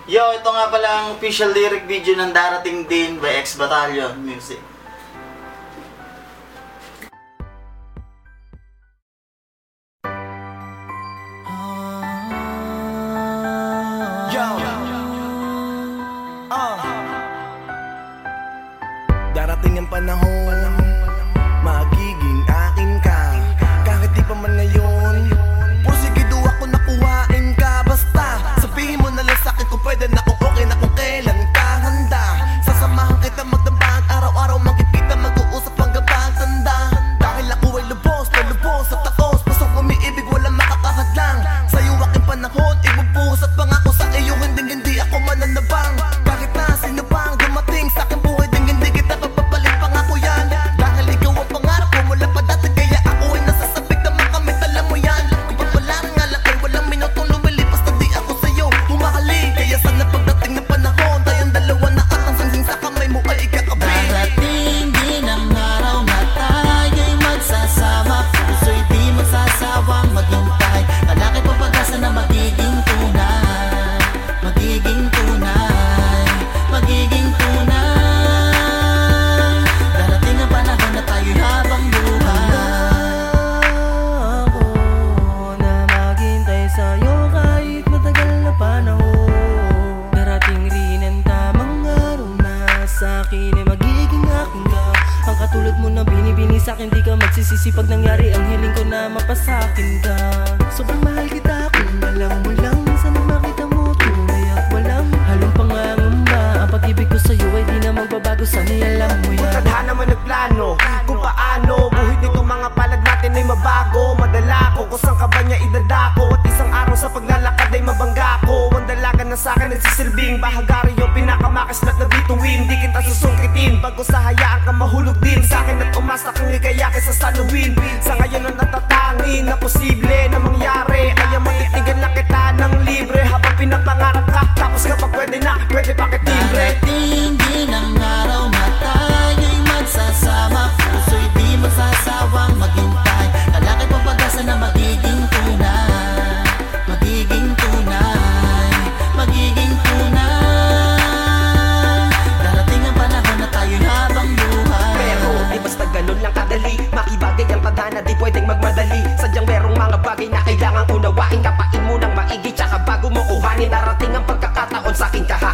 Yo, ito nga pala ang official lyric video ng Darating Din by X Battalion Music. Yo. Darating ang panahon, magiging akin ka. Kahit di pa man ngayon, porsigido ako nakuhain ka. Basta sabihin mo na lang sa'kin kung pwede na, kung okay na, kung kailan ka handa. Sasamahan kita magdambahan, araw-araw magkikita, mag-uusap hanggang pagtanda. Dahil ako ay lubos na lubos at takos, pasok umiibig, walang makakahadlang. Sa'yo aking panahon, ibubuhos at pangako sa iyo, hindi ako mananabang. Kahit na sino pang dumating sa aking buhay, hindi kita papapalit, pangako yan. Dahil ikaw ang pangarap ko mula pa dati, kaya ako ay nasasabik na makamit, alam mo yan. Kung papalang nga lang ay walang minutong lumilipas na di ako sa'yo humahali. Kaya sana pagdating ng panahon, tayong dalawa na at ang sangsing sa kamay mo ay ikakabit. Darating din ang araw na tayo'y magsasama, puso'y di magsasawang maghintay. Malaki pa pag-asa na magiging tunay, magiging tunay, magiging tunay. Darating ang panahon na tayo'y habang buhay. Ako na maghintay sa'yo kahit matagal na panahon. Darating rin ang tamang araw na sa'kin ay magiging akin ka. Ang katulad mo na binibini sa'kin, di ka magsisisi pag nangyari ang hiling ko na mapasakin ka. Sobrang mahal kita kung alam mo lang, sana makita mo tunay at walang halong pangangamba. Ang pag-ibig ko sa'yo ay di na magbabago, sana'y alam mo yan. Kung tadhana man nagplano kung paano buhay nito mga palad natin ay mabago. Madala ko kung saan ka ba niya idadako, at isang araw sa paglalakad ay mabangga ko. Ang dalaga na sa'kin nagsisilbing bahagari, yung pinakamakaslat na bituin. Di kita susungkitin bago sa hayaan ka mahulog din sa'kin, at umasa kang ligaya kaysa saluhin. Sa ngayon ang natatangin na posible na mangyari ay ang matitigan na kita ng libre. Habang pinapangarap ka, tapos kapag pwede na, pwede pa kitibre. Darating din ang araw na tayo'y magsasama, puso'y di magsasawang maghintay. Kalaki pa pag-asa na magiging tunay, magiging tunay, magiging tunay. Darating ang panahon na tayo'y habang buhay. Pero di basta ganun lang kadali, makibagay ang tadhana, di pwedeng magmadali. Sadyang merong mga bagay na kailangang unawain, kapain mo ng maigi, tsaka bago mo kuhanin. Darating ang pagkakataon sa'kin ka